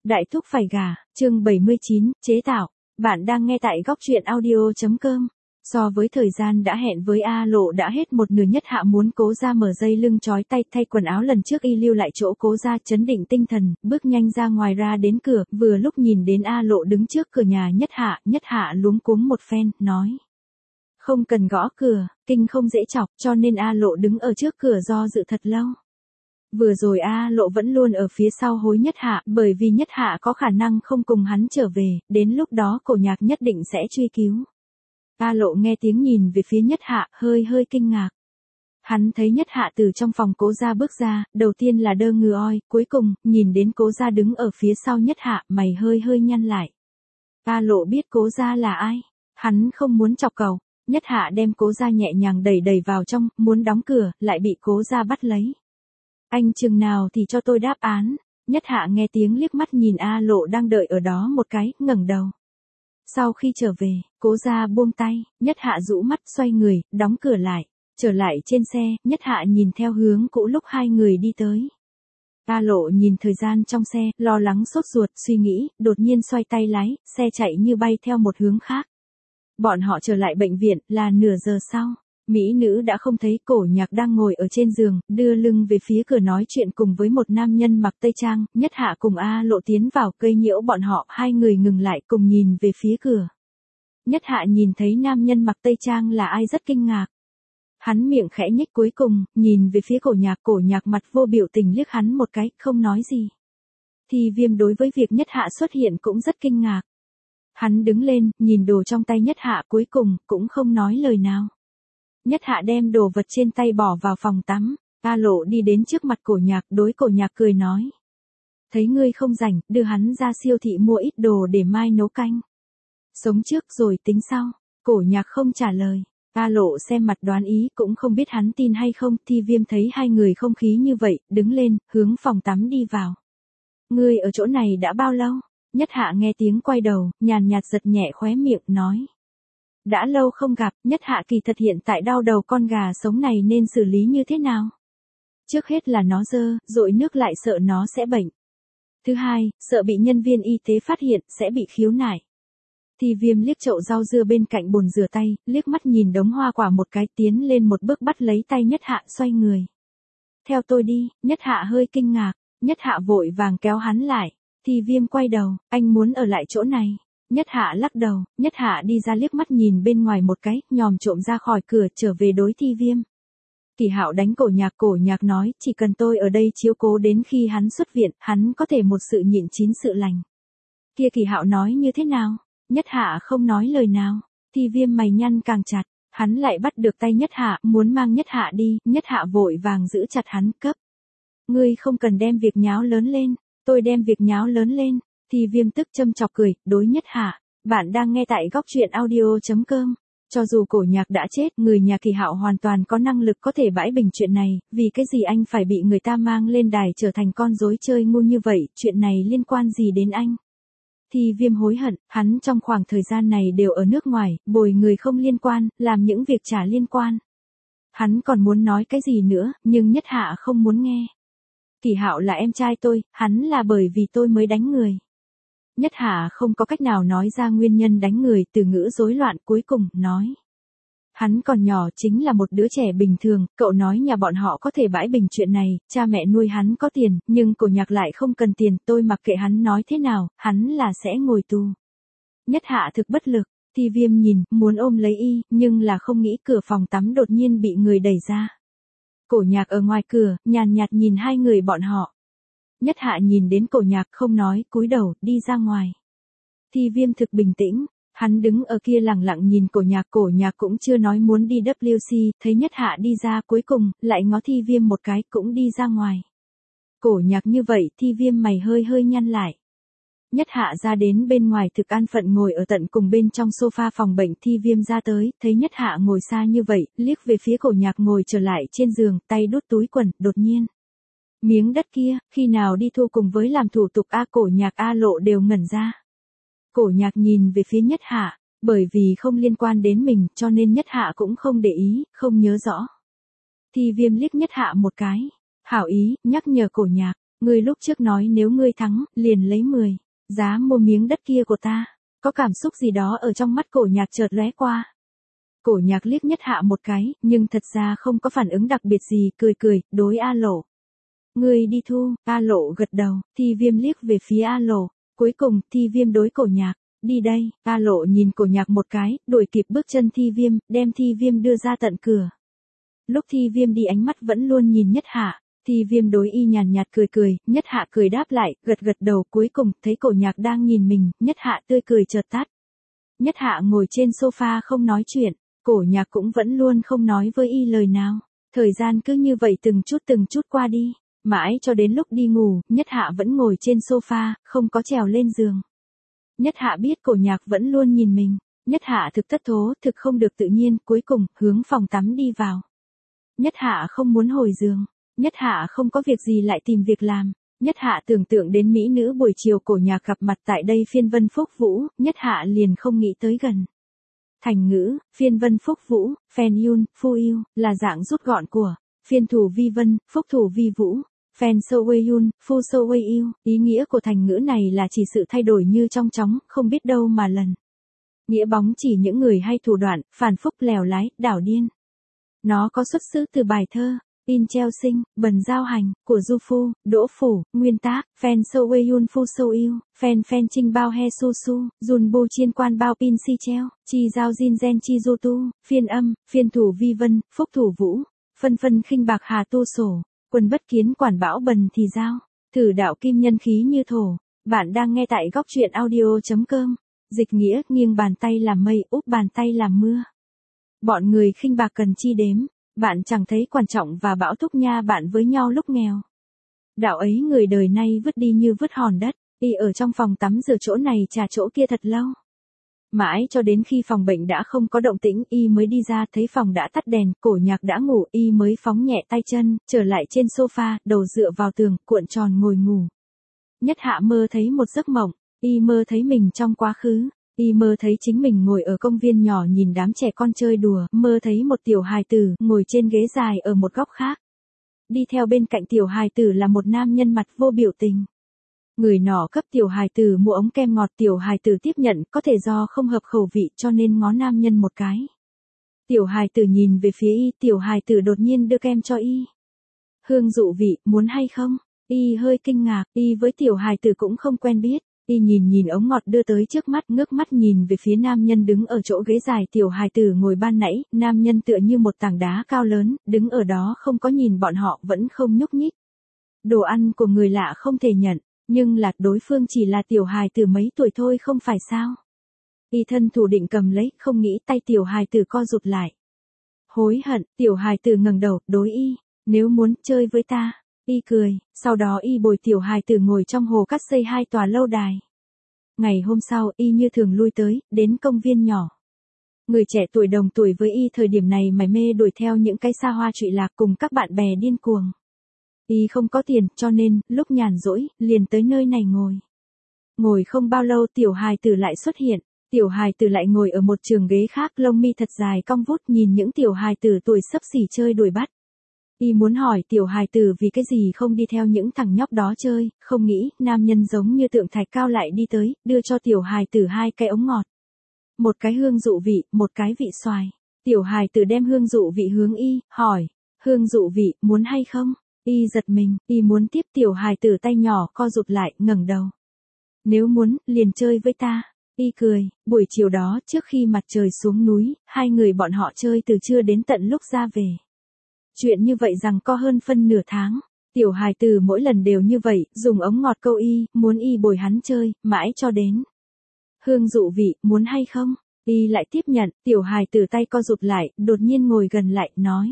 Đại thúc phải gả, chương 79, chế tạo. Bạn đang nghe tại góc truyện audio.com. So với thời gian đã hẹn với A Lộ đã hết một nửa, Nhất Hạ muốn Cố Gia mở dây lưng trói tay thay quần áo lần trước y lưu lại chỗ Cố Gia, chấn định tinh thần, bước nhanh ra ngoài ra đến cửa, vừa lúc nhìn đến A Lộ đứng trước cửa nhà Nhất Hạ luống cuống một phen, nói. Không cần gõ cửa, kinh không dễ chọc, cho nên A Lộ đứng ở trước cửa do dự thật lâu. Vừa rồi A Lộ vẫn luôn ở phía sau hối Nhất Hạ, bởi vì Nhất Hạ có khả năng không cùng hắn trở về, đến lúc đó Cổ Nhạc nhất định sẽ truy cứu. A Lộ nghe tiếng nhìn về phía Nhất Hạ, hơi kinh ngạc. Hắn thấy Nhất Hạ từ trong phòng Cố Gia bước ra, đầu tiên là đơ ngừ oi, cuối cùng, nhìn đến Cố Gia đứng ở phía sau Nhất Hạ, mày hơi nhăn lại. A Lộ biết Cố Gia là ai, hắn không muốn chọc cầu. Nhất Hạ đem Cố Gia nhẹ nhàng đẩy vào trong, muốn đóng cửa, lại bị Cố Gia bắt lấy. Anh chừng nào thì cho tôi đáp án. Nhất Hạ nghe tiếng liếc mắt nhìn A Lộ đang đợi ở đó một cái, ngẩng đầu. Sau khi trở về, Cố Gia buông tay, Nhất Hạ rũ mắt xoay người, đóng cửa lại. Trở lại trên xe, Nhất Hạ nhìn theo hướng cũ lúc hai người đi tới. A Lộ nhìn thời gian trong xe, lo lắng sốt ruột, suy nghĩ, đột nhiên xoay tay lái, xe chạy như bay theo một hướng khác. Bọn họ trở lại bệnh viện, là nửa giờ sau. Mỹ nữ đã không thấy, Cổ Nhạc đang ngồi ở trên giường, đưa lưng về phía cửa nói chuyện cùng với một nam nhân mặc tây trang. Nhất Hạ cùng A Lộ tiến vào, cây nhiễu bọn họ, hai người ngừng lại cùng nhìn về phía cửa. Nhất Hạ nhìn thấy nam nhân mặc tây trang là ai rất kinh ngạc. Hắn miệng khẽ nhếch, cuối cùng, nhìn về phía Cổ Nhạc mặt vô biểu tình liếc hắn một cái, không nói gì. Thì Viêm đối với việc Nhất Hạ xuất hiện cũng rất kinh ngạc. Hắn đứng lên, nhìn đồ trong tay Nhất Hạ, cuối cùng, cũng không nói lời nào. Nhất Hạ đem đồ vật trên tay bỏ vào phòng tắm. A Lộ đi đến trước mặt Cổ Nhạc, đối Cổ Nhạc cười nói. Thấy ngươi không rảnh, đưa hắn ra siêu thị mua ít đồ để mai nấu canh. Sống trước rồi tính sau. Cổ Nhạc không trả lời. A Lộ xem mặt đoán ý, cũng không biết hắn tin hay không. Thi Viêm thấy hai người không khí như vậy, đứng lên, hướng phòng tắm đi vào. Ngươi ở chỗ này đã bao lâu? Nhất Hạ nghe tiếng quay đầu, nhàn nhạt giật nhẹ khóe miệng, nói. Đã lâu không gặp. Nhất Hạ kỳ thật hiện tại đau đầu con gà sống này nên xử lý như thế nào? Trước hết là nó dơ, dội nước lại sợ nó sẽ bệnh. Thứ hai, sợ bị nhân viên y tế phát hiện, sẽ bị khiếu nại. Thì Viêm liếc chậu rau dưa bên cạnh bồn rửa tay, liếc mắt nhìn đống hoa quả một cái, tiến lên một bước bắt lấy tay Nhất Hạ, xoay người. Theo tôi đi. Nhất Hạ hơi kinh ngạc. Nhất Hạ vội vàng kéo hắn lại. Thì Viêm quay đầu, anh muốn ở lại chỗ này. Nhất Hạ lắc đầu. Nhất Hạ đi ra liếc mắt nhìn bên ngoài một cái, nhòm trộm ra khỏi cửa, trở về đối Thi Viêm. Kỳ Hạo đánh Cổ Nhạc nói, chỉ cần tôi ở đây chiếu cố đến khi hắn xuất viện, hắn có thể một sự nhịn chín sự lành. Kia Kỳ Hạo nói như thế nào? Nhất Hạ không nói lời nào. Thi Viêm mày nhăn càng chặt, hắn lại bắt được tay Nhất Hạ, muốn mang Nhất Hạ đi. Nhất Hạ vội vàng giữ chặt hắn, cấp. Ngươi không cần đem việc nháo lớn lên, tôi đem việc nháo lớn lên. Thi Viêm tức châm chọc cười, đối Nhất Hạ. Bạn đang nghe tại góc truyện audio.com. Cho dù Cổ Nhạc đã chết, người nhà Kỳ Hạo hoàn toàn có năng lực có thể bãi bình chuyện này, vì cái gì anh phải bị người ta mang lên đài trở thành con rối chơi ngu như vậy, chuyện này liên quan gì đến anh? Thi Viêm hối hận, hắn trong khoảng thời gian này đều ở nước ngoài, bồi người không liên quan, làm những việc chả liên quan. Hắn còn muốn nói cái gì nữa, nhưng Nhất Hạ không muốn nghe. Kỳ Hạo là em trai tôi, hắn là bởi vì tôi mới đánh người. Nhất Hạ không có cách nào nói ra nguyên nhân đánh người, từ ngữ rối loạn, cuối cùng, nói. Hắn còn nhỏ, chính là một đứa trẻ bình thường, cậu nói nhà bọn họ có thể bãi bình chuyện này, cha mẹ nuôi hắn có tiền, nhưng Cổ Nhạc lại không cần tiền, tôi mặc kệ hắn nói thế nào, hắn là sẽ ngồi tù. Nhất Hạ thực bất lực. Thi Viêm nhìn, muốn ôm lấy y, nhưng là không nghĩ, cửa phòng tắm đột nhiên bị người đẩy ra. Cổ Nhạc ở ngoài cửa, nhàn nhạt nhìn hai người bọn họ. Nhất Hạ nhìn đến Cổ Nhạc không nói, cúi đầu, đi ra ngoài. Thi Viêm thực bình tĩnh, hắn đứng ở kia lặng lặng nhìn Cổ Nhạc cũng chưa nói muốn đi WC, thấy Nhất Hạ đi ra, cuối cùng, lại ngó Thi Viêm một cái, cũng đi ra ngoài. Cổ Nhạc như vậy, Thi Viêm mày hơi nhăn lại. Nhất Hạ ra đến bên ngoài, thực an phận ngồi ở tận cùng bên trong sofa phòng bệnh. Thi Viêm ra tới, thấy Nhất Hạ ngồi xa như vậy, liếc về phía Cổ Nhạc ngồi trở lại trên giường, tay đút túi quần, đột nhiên. Miếng đất kia, khi nào đi thu cùng với làm thủ tục Cổ Nhạc A Lộ đều ngẩn ra. Cổ Nhạc nhìn về phía Nhất Hạ, bởi vì không liên quan đến mình, cho nên Nhất Hạ cũng không để ý, không nhớ rõ. Thi Viêm liếc Nhất Hạ một cái, hảo ý, nhắc nhở Cổ Nhạc, Ngươi lúc trước nói nếu ngươi thắng, liền lấy 10 giá mua miếng đất kia của ta. Có cảm xúc gì đó ở trong mắt Cổ Nhạc chợt lóe qua. Cổ Nhạc liếc Nhất Hạ một cái, nhưng thật ra không có phản ứng đặc biệt gì, cười cười, đối A Lộ. Ngươi đi thu, A Lộ gật đầu, Thi Viêm liếc về phía A Lộ. Cuối cùng, Thi Viêm đối Cổ Nhạc, đi đây, A Lộ nhìn Cổ Nhạc một cái, đuổi kịp bước chân Thi Viêm, đem Thi Viêm đưa ra tận cửa. Lúc Thi Viêm đi ánh mắt vẫn luôn nhìn Nhất Hạ, Thi Viêm đối y nhàn nhạt cười cười, Nhất Hạ cười đáp lại, gật gật đầu, cuối cùng, thấy Cổ Nhạc đang nhìn mình, Nhất Hạ tươi cười chợt tắt. Nhất Hạ ngồi trên sofa không nói chuyện, Cổ Nhạc cũng vẫn luôn không nói với y lời nào. Thời gian cứ như vậy từng chút qua đi, mãi cho đến lúc đi ngủ, Nhất Hạ vẫn ngồi trên sofa, không có trèo lên giường. Nhất Hạ biết Cổ Nhạc vẫn luôn nhìn mình, Nhất Hạ thực thất thố, thực không được tự nhiên, cuối cùng, hướng phòng tắm đi vào. Nhất Hạ không muốn hồi giường, Nhất Hạ không có việc gì lại tìm việc làm. Nhất Hạ tưởng tượng đến mỹ nữ buổi chiều Cổ Nhạc gặp mặt tại đây phiên vân phúc vũ, Nhất Hạ liền không nghĩ tới gần. Thành ngữ, phiên vân phúc vũ, phen yun, phu yêu, là dạng rút gọn của phiên thủ vi vân, phúc thủ vi vũ, phen sâu wei yun, phu sâu wei yêu. Ý nghĩa của thành ngữ này là chỉ sự thay đổi như trong chóng, không biết đâu mà lần. Nghĩa bóng chỉ những người hay thủ đoạn, phản phúc lèo lái, đảo điên. Nó có xuất xứ từ bài thơ In Treo Sinh, Bần Giao Hành, của Du Phu, Đỗ Phủ, nguyên tác, Phen Sâu Wei Yun Phu Sâu Yêu, Phen Phen Trinh Bao He Su Su, Dùn Bu Chiên Quan Bao Pin Si Treo, Chi Giao Jin Gen Chi Du Tu, phiên âm, phiên thủ vi vân, phúc thủ vũ, phân phân khinh bạc hà tu sổ, quân bất kiến quản bão bần thì giao, thử đạo kim nhân khí như thổ. Bạn đang nghe tại góc truyện audio.com, dịch nghĩa, nghiêng bàn tay làm mây, úp bàn tay làm mưa. Bọn người khinh bạc cần chi đếm. Bạn chẳng thấy quan trọng và bão thúc nha bạn với nhau lúc nghèo. Đạo ấy người đời nay vứt đi như vứt hòn đất, y ở trong phòng tắm rửa chỗ này trà chỗ kia thật lâu. Mãi cho đến khi phòng bệnh đã không có động tĩnh y mới đi ra thấy phòng đã tắt đèn, Cổ Nhạc đã ngủ y mới phóng nhẹ tay chân, trở lại trên sofa, đầu dựa vào tường, cuộn tròn ngồi ngủ. Nhất Hạ mơ thấy một giấc mộng, y mơ thấy mình trong quá khứ. Y mơ thấy chính mình ngồi ở công viên nhỏ nhìn đám trẻ con chơi đùa, mơ thấy một tiểu hài tử ngồi trên ghế dài ở một góc khác. Đi theo bên cạnh tiểu hài tử là một nam nhân mặt vô biểu tình. Người nọ cấp tiểu hài tử mua ống kem ngọt, tiểu hài tử tiếp nhận, có thể do không hợp khẩu vị cho nên ngó nam nhân một cái. Tiểu hài tử nhìn về phía y, tiểu hài tử đột nhiên đưa kem cho y. Hương dụ vị, muốn hay không? Y hơi kinh ngạc, y với tiểu hài tử cũng không quen biết. Y nhìn ống ngọt đưa tới trước mắt, ngước mắt nhìn về phía nam nhân đứng ở chỗ ghế dài tiểu hài tử ngồi ban nãy, nam nhân tựa như một tảng đá cao lớn, đứng ở đó không có nhìn bọn họ, vẫn không nhúc nhích. Đồ ăn của người lạ không thể nhận, nhưng là đối phương chỉ là tiểu hài tử mấy tuổi thôi không phải sao. Y thân thủ định cầm lấy, không nghĩ tay tiểu hài tử co rụt lại. Hối hận, tiểu hài tử ngẩng đầu, đối y, nếu muốn chơi với ta. Y cười, sau đó y bồi tiểu hài tử ngồi trong hồ cát xây 2 tòa lâu đài. Ngày hôm sau, y như thường lui tới, đến công viên nhỏ. Người trẻ tuổi đồng tuổi với y thời điểm này mải mê đuổi theo những cái xa hoa trụy lạc cùng các bạn bè điên cuồng. Y không có tiền, cho nên, lúc nhàn rỗi, liền tới nơi này ngồi. Ngồi không bao lâu tiểu hài tử lại xuất hiện. Tiểu hài tử lại ngồi ở một trường ghế khác, lông mi thật dài cong vút, nhìn những tiểu hài tử tuổi xấp xỉ chơi đuổi bắt. Y muốn hỏi tiểu hài tử vì cái gì không đi theo những thằng nhóc đó chơi, không nghĩ, nam nhân giống như tượng thạch cao lại đi tới, đưa cho tiểu hài tử 2 cái ống ngọt. Một cái hương dụ vị, một cái vị xoài. Tiểu hài tử đem hương dụ vị hướng y, hỏi, hương dụ vị, muốn hay không? Y giật mình, y muốn tiếp, tiểu hài tử tay nhỏ co rụt lại, ngẩng đầu. Nếu muốn, liền chơi với ta. Y cười, buổi chiều đó, trước khi mặt trời xuống núi, 2 người bọn họ chơi từ trưa đến tận lúc ra về. Chuyện như vậy rằng có hơn phân nửa tháng, tiểu hài tử mỗi lần đều như vậy, dùng ống ngọt câu y, muốn y bồi hắn chơi, mãi cho đến. Hương dụ vị, muốn hay không? Y lại tiếp nhận, tiểu hài tử tay co rụt lại, đột nhiên ngồi gần lại, nói.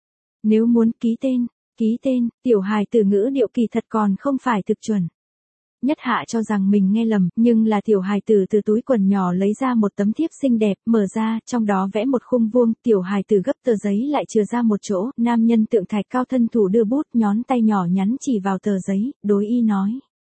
Nếu muốn ký tên, tiểu hài tử ngữ điệu kỳ thật còn không phải thực chuẩn. Nhất Hạ cho rằng mình nghe lầm, nhưng là tiểu hài tử từ túi quần nhỏ lấy ra một tấm thiếp xinh đẹp, mở ra, trong đó vẽ một khung vuông, tiểu hài tử gấp tờ giấy lại chừa ra một chỗ, nam nhân tượng thạch cao thân thủ đưa bút, nhón tay nhỏ nhắn chỉ vào tờ giấy, đối y nói.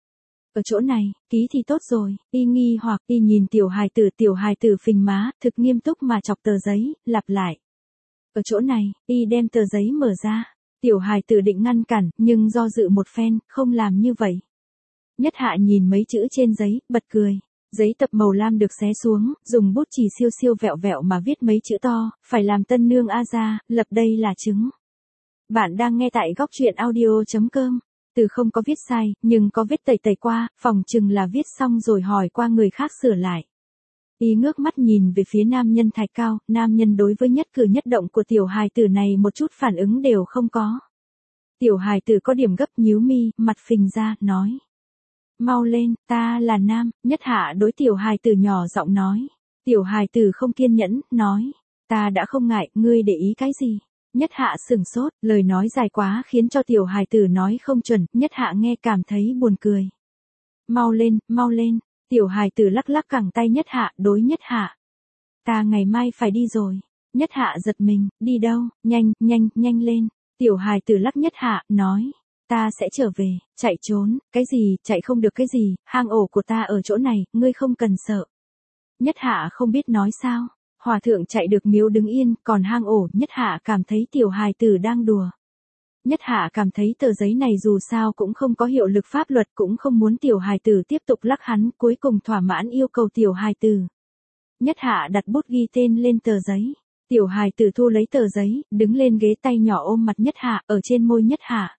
Ở chỗ này, ký thì tốt rồi, y nghi hoặc, y nhìn tiểu hài tử phình má, thực nghiêm túc mà chọc tờ giấy, lặp lại. Ở chỗ này, y đem tờ giấy mở ra. Tiểu hài tử định ngăn cản, nhưng do dự một phen, không làm như vậy. Nhất Hạ nhìn mấy chữ trên giấy, bật cười. Giấy tập màu lam được xé xuống, dùng bút chì siêu siêu vẹo vẹo mà viết mấy chữ to, phải làm tân nương A gia, lập đây là chứng. Bạn đang nghe tại góc truyện audio.com. Từ không có viết sai, nhưng có vết tẩy qua, phòng chừng là viết xong rồi hỏi qua người khác sửa lại. Y ngước mắt nhìn về phía nam nhân thạch cao, nam nhân đối với nhất cử nhất động của tiểu hài tử này một chút phản ứng đều không có. Tiểu hài tử có điểm gấp nhíu mi, mặt phình ra, nói. Mau lên, ta là nam, Nhất Hạ đối tiểu hài tử nhỏ giọng nói. Tiểu hài tử không kiên nhẫn, nói. Ta đã không ngại, ngươi để ý cái gì? Nhất Hạ sửng sốt, lời nói dài quá khiến cho tiểu hài tử nói không chuẩn, Nhất Hạ nghe cảm thấy buồn cười. Mau lên, tiểu hài tử lắc lắc cẳng tay Nhất Hạ, đối Nhất Hạ. Ta ngày mai phải đi rồi. Nhất Hạ giật mình, đi đâu, nhanh lên. Tiểu hài tử lắc Nhất Hạ, nói. Ta sẽ trở về, chạy trốn, cái gì, chạy không được cái gì, hang ổ của ta ở chỗ này, ngươi không cần sợ. Nhất Hạ không biết nói sao, hòa thượng chạy được miếu đứng yên, còn hang ổ, Nhất Hạ cảm thấy tiểu hài tử đang đùa. Nhất Hạ cảm thấy tờ giấy này dù sao cũng không có hiệu lực pháp luật, cũng không muốn tiểu hài tử tiếp tục lắc hắn, cuối cùng thỏa mãn yêu cầu tiểu hài tử. Nhất Hạ đặt bút ghi tên lên tờ giấy. Tiểu hài tử thu lấy tờ giấy, đứng lên ghế tay nhỏ ôm mặt Nhất Hạ, ở trên môi Nhất Hạ.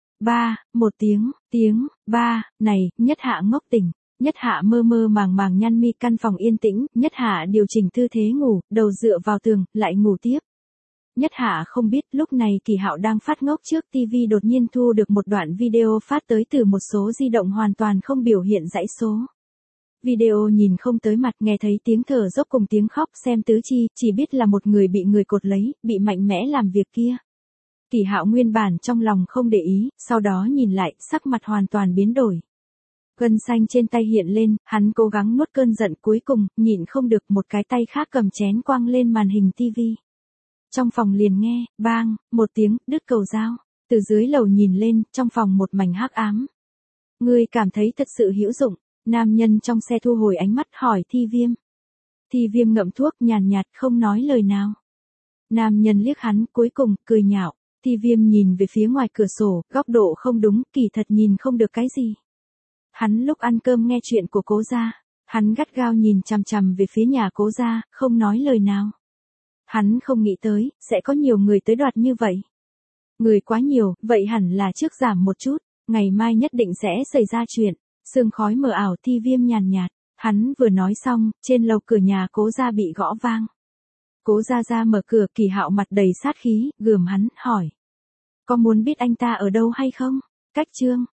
Một tiếng, này, Nhất Hạ ngốc tỉnh. Nhất Hạ mơ màng nhăn mi, căn phòng yên tĩnh, Nhất Hạ điều chỉnh tư thế ngủ, đầu dựa vào tường, lại ngủ tiếp. Nhất Hạ không biết lúc này Kỳ Hạo đang phát ngốc trước TV đột nhiên thu được một đoạn video phát tới từ một số di động hoàn toàn không biểu hiện dãy số. Video nhìn không tới mặt, nghe thấy tiếng thở dốc cùng tiếng khóc, xem tứ chi, chỉ biết là một người bị người cột lấy, bị mạnh mẽ làm việc kia. Kỳ Hạo nguyên bản trong lòng không để ý, sau đó nhìn lại, sắc mặt hoàn toàn biến đổi. Gân xanh trên tay hiện lên, hắn cố gắng nuốt cơn giận, cuối cùng, nhịn không được, một cái tay khác cầm chén quăng lên màn hình TV. Trong phòng liền nghe, bang, một tiếng, đứt cầu dao. Từ dưới lầu nhìn lên, trong phòng một mảnh hắc ám. Ngươi cảm thấy thật sự hữu dụng. Nam nhân trong xe thu hồi ánh mắt hỏi Thi Viêm. Thi Viêm ngậm thuốc nhàn nhạt không nói lời nào. Nam nhân liếc hắn, cuối cùng, cười nhạo. Thi Viêm nhìn về phía ngoài cửa sổ, góc độ không đúng, kỳ thật nhìn không được cái gì. Hắn lúc ăn cơm nghe chuyện của Cố gia, hắn gắt gao nhìn chằm chằm về phía nhà Cố gia, không nói lời nào. Hắn không nghĩ tới, sẽ có nhiều người tới đoạt như vậy. Người quá nhiều, vậy hẳn là trước giảm một chút, ngày mai nhất định sẽ xảy ra chuyện. Sương khói mờ ảo, Thi Viêm nhàn nhạt. Hắn vừa nói xong, trên lầu cửa nhà Cố gia bị gõ vang. Cố gia ra mở cửa, Kỳ Hạo mặt đầy sát khí, gườm hắn, hỏi. Có muốn biết anh ta ở đâu hay không? Cách chương.